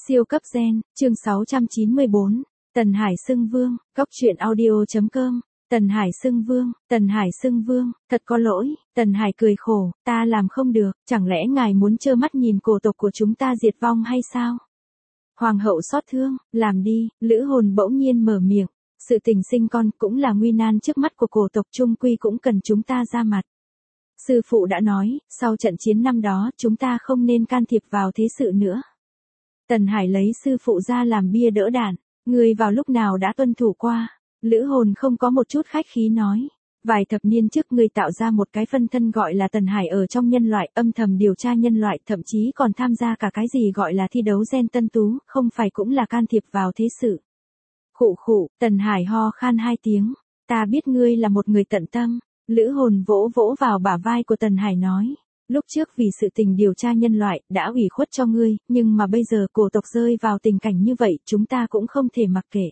Siêu cấp gen, chương 694, Tần Hải xưng vương, Cóc truyện audio.com, Tần Hải xưng vương, thật có lỗi, Tần Hải cười khổ, ta làm không được, chẳng lẽ ngài muốn trơ mắt nhìn cổ tộc của chúng ta diệt vong hay sao? Hoàng hậu xót thương, làm đi, Lữ Hồn bỗng nhiên mở miệng, sự tình sinh con cũng là nguy nan trước mắt của cổ tộc chung quy cũng cần chúng ta ra mặt. Sư phụ đã nói, sau trận chiến năm đó chúng ta không nên can thiệp vào thế sự nữa. Tần Hải lấy sư phụ ra làm bia đỡ đạn, người vào lúc nào đã tuân thủ qua. Lữ Hồn không có một chút khách khí nói. Vài thập niên trước người tạo ra một cái phân thân gọi là Tần Hải ở trong nhân loại, âm thầm điều tra nhân loại, thậm chí còn tham gia cả cái gì gọi là thi đấu gen tân tú, không phải cũng là can thiệp vào thế sự. Khụ khụ, Tần Hải ho khan 2 tiếng, ta biết ngươi là một người tận tâm. Lữ Hồn vỗ vỗ vào bả vai của Tần Hải nói. Lúc trước vì sự tình điều tra nhân loại, đã ủy khuất cho ngươi, nhưng mà bây giờ cổ tộc rơi vào tình cảnh như vậy, chúng ta cũng không thể mặc kệ.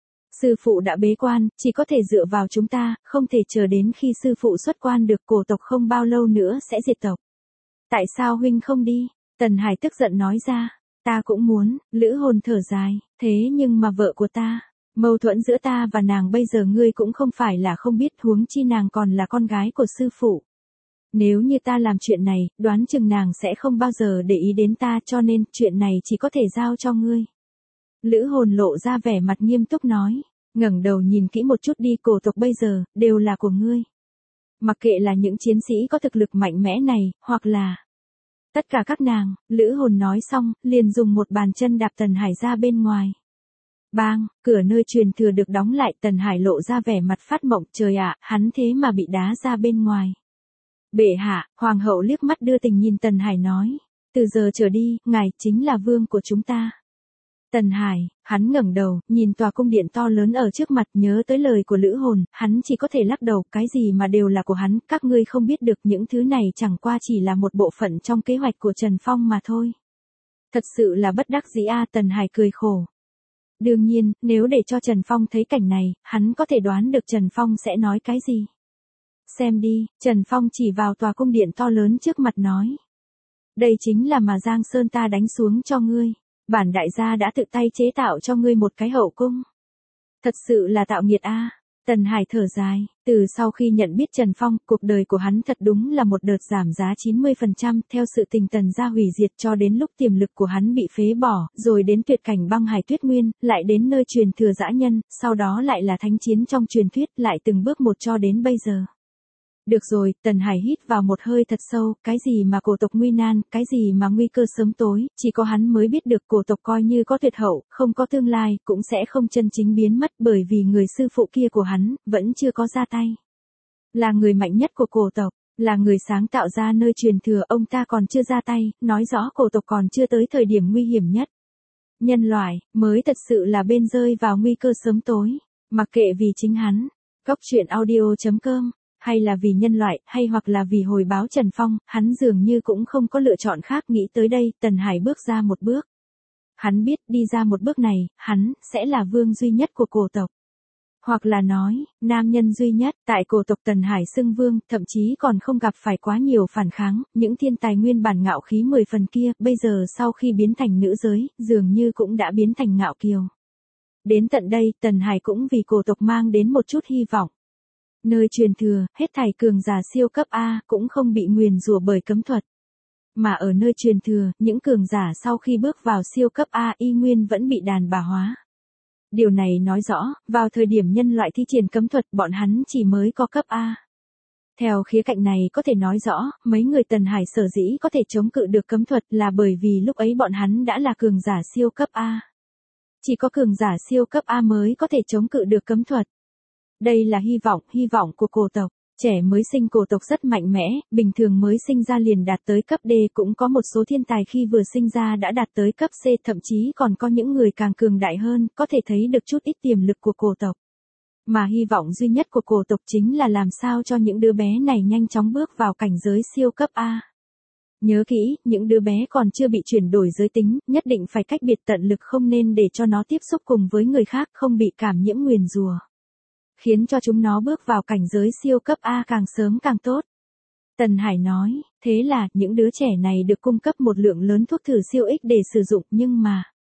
Sư phụ đã bế quan, chỉ có thể dựa vào chúng ta, không thể chờ đến khi sư phụ xuất quan được, cổ tộc không bao lâu nữa sẽ diệt tộc. Tại sao huynh không đi? Tần Hải tức giận nói ra. Ta cũng muốn, Lữ Hồn thở dài, thế nhưng mà vợ của ta, mâu thuẫn giữa ta và nàng bây giờ ngươi cũng không phải là không biết, huống chi nàng còn là con gái của sư phụ. Nếu như ta làm chuyện này, đoán chừng nàng sẽ không bao giờ để ý đến ta, cho nên chuyện này chỉ có thể giao cho ngươi. Lữ Hồn lộ ra vẻ mặt nghiêm túc nói, ngẩng đầu nhìn kỹ một chút đi, cổ tộc bây giờ đều là của ngươi. Mặc kệ là những chiến sĩ có thực lực mạnh mẽ này, hoặc là tất cả các nàng. Lữ Hồn nói xong, liền dùng một bàn chân đạp Tần Hải ra bên ngoài. Bang, cửa nơi truyền thừa được đóng lại, Tần Hải lộ ra vẻ mặt phát mộng, trời ạ, hắn thế mà bị đá ra bên ngoài. Bệ hạ, hoàng hậu liếc mắt đưa tình nhìn Tần Hải nói, từ giờ trở đi, ngài chính là vương của chúng ta. Tần Hải, hắn ngẩng đầu, nhìn tòa cung điện to lớn ở trước mặt, nhớ tới lời của Lữ Hồn, hắn chỉ có thể lắc đầu, cái gì mà đều là của hắn, các ngươi không biết được, những thứ này chẳng qua chỉ là một bộ phận trong kế hoạch của Trần Phong mà thôi. Thật sự là bất đắc dĩ a, Tần Hải cười khổ. Đương nhiên, nếu để cho Trần Phong thấy cảnh này, hắn có thể đoán được Trần Phong sẽ nói cái gì. Xem đi, Trần Phong chỉ vào tòa cung điện to lớn trước mặt nói. Đây chính là mà Giang Sơn ta đánh xuống cho ngươi. Bản đại gia đã tự tay chế tạo cho ngươi một cái hậu cung. Thật sự là tạo nghiệt a. Tần Hải thở dài, từ sau khi nhận biết Trần Phong, cuộc đời của hắn thật đúng là một đợt giảm giá 90%, theo sự tình Tần gia hủy diệt cho đến lúc tiềm lực của hắn bị phế bỏ, rồi đến tuyệt cảnh băng hải tuyết nguyên, lại đến nơi truyền thừa dã nhân, sau đó lại là thánh chiến trong truyền thuyết, lại từng bước một cho đến bây giờ. Được rồi, Tần Hải hít vào một hơi thật sâu, cái gì mà cổ tộc nguy nan, cái gì mà nguy cơ sớm tối, chỉ có hắn mới biết được, cổ tộc coi như có tuyệt hậu, không có tương lai, cũng sẽ không chân chính biến mất, bởi vì người sư phụ kia của hắn, vẫn chưa có ra tay. Là người mạnh nhất của cổ tộc, là người sáng tạo ra nơi truyền thừa, ông ta còn chưa ra tay, nói rõ cổ tộc còn chưa tới thời điểm nguy hiểm nhất. Nhân loại, mới thật sự là bên rơi vào nguy cơ sớm tối, mặc kệ vì chính hắn, Cóc truyện audio.com. Hay là vì nhân loại, hay hoặc là vì hồi báo Trần Phong, hắn dường như cũng không có lựa chọn khác. Nghĩ tới đây, Tần Hải bước ra một bước. Hắn biết đi ra một bước này, hắn sẽ là vương duy nhất của cổ tộc. Hoặc là nói, nam nhân duy nhất, tại cổ tộc Tần Hải xưng vương, thậm chí còn không gặp phải quá nhiều phản kháng, những thiên tài nguyên bản ngạo khí 10 phần kia, bây giờ sau khi biến thành nữ giới, dường như cũng đã biến thành ngạo kiều. Đến tận đây, Tần Hải cũng vì cổ tộc mang đến một chút hy vọng. Nơi truyền thừa, hết thảy cường giả siêu cấp A cũng không bị nguyền rủa bởi cấm thuật. Mà ở nơi truyền thừa, những cường giả sau khi bước vào siêu cấp A y nguyên vẫn bị đàn bà hóa. Điều này nói rõ, vào thời điểm nhân loại thi triển cấm thuật, bọn hắn chỉ mới có cấp A. Theo khía cạnh này có thể nói rõ, mấy người Tần Hải sở dĩ có thể chống cự được cấm thuật là bởi vì lúc ấy bọn hắn đã là cường giả siêu cấp A. Chỉ có cường giả siêu cấp A mới có thể chống cự được cấm thuật. Đây là hy vọng của cổ tộc. Trẻ mới sinh cổ tộc rất mạnh mẽ, bình thường mới sinh ra liền đạt tới cấp D, cũng có một số thiên tài khi vừa sinh ra đã đạt tới cấp C, thậm chí còn có những người càng cường đại hơn, có thể thấy được chút ít tiềm lực của cổ tộc. Mà hy vọng duy nhất của cổ tộc chính là làm sao cho những đứa bé này nhanh chóng bước vào cảnh giới siêu cấp A. Nhớ kỹ, những đứa bé còn chưa bị chuyển đổi giới tính, nhất định phải cách biệt tận lực, không nên để cho nó tiếp xúc cùng với người khác, không bị cảm nhiễm nguyền rủa. Khiến cho chúng nó bước vào cảnh giới siêu cấp A càng sớm càng tốt. Tần Hải nói, thế là, những đứa trẻ này được cung cấp một lượng lớn thuốc thử siêu ích để sử dụng, nhưng mà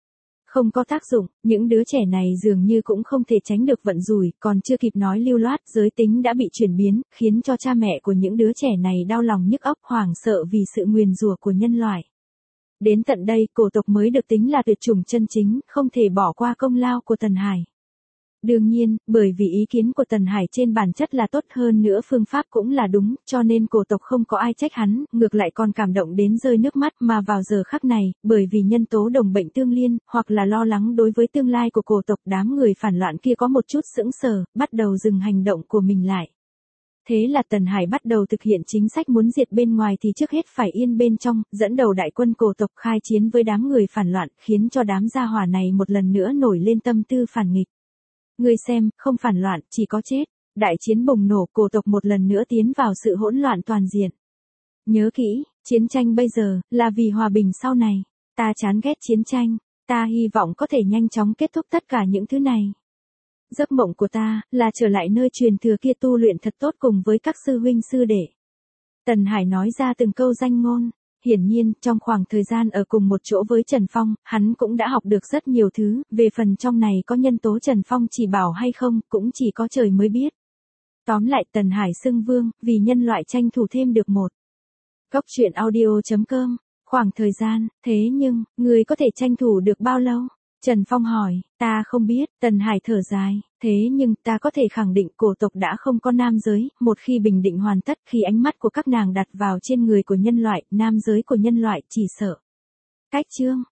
Không có tác dụng, những đứa trẻ này dường như cũng không thể tránh được vận rủi, còn chưa kịp nói lưu loát, giới tính đã bị chuyển biến, khiến cho cha mẹ của những đứa trẻ này đau lòng nhức óc hoảng sợ vì sự nguyền rủa của nhân loại. Đến tận đây, cổ tộc mới được tính là tuyệt chủng chân chính, không thể bỏ qua công lao của Tần Hải. Đương nhiên, bởi vì ý kiến của Tần Hải trên bản chất là tốt hơn nữa phương pháp cũng là đúng, cho nên cổ tộc không có ai trách hắn, ngược lại còn cảm động đến rơi nước mắt mà vào giờ khắc này, bởi vì nhân tố đồng bệnh tương liên, hoặc là lo lắng đối với tương lai của cổ tộc đám người phản loạn kia có một chút sững sờ, bắt đầu dừng hành động của mình lại. Thế là Tần Hải bắt đầu thực hiện chính sách muốn diệt bên ngoài thì trước hết phải yên bên trong, dẫn đầu đại quân cổ tộc khai chiến với đám người phản loạn, khiến cho đám gia hỏa này một lần nữa nổi lên tâm tư phản nghịch. Ngươi xem, không phản loạn, chỉ có chết. Đại chiến bùng nổ, cổ tộc một lần nữa tiến vào sự hỗn loạn toàn diện. Nhớ kỹ, chiến tranh bây giờ, là vì hòa bình sau này. Ta chán ghét chiến tranh. Ta hy vọng có thể nhanh chóng kết thúc tất cả những thứ này. Giấc mộng của ta, là trở lại nơi truyền thừa kia tu luyện thật tốt cùng với các sư huynh sư đệ. Tần Hải nói ra từng câu danh ngôn. Hiển nhiên, trong khoảng thời gian ở cùng một chỗ với Trần Phong, hắn cũng đã học được rất nhiều thứ, về phần trong này có nhân tố Trần Phong chỉ bảo hay không, cũng chỉ có trời mới biết. Tóm lại Tần Hải xưng vương, vì nhân loại tranh thủ thêm được một. Góc truyện audio.com, khoảng thời gian, thế nhưng, người có thể tranh thủ được bao lâu? Trần Phong hỏi, ta không biết, Tần Hải thở dài, thế nhưng ta có thể khẳng định cổ tộc đã không có nam giới, một khi bình định hoàn tất khi ánh mắt của các nàng đặt vào trên người của nhân loại, nam giới của nhân loại chỉ sợ. Cách chương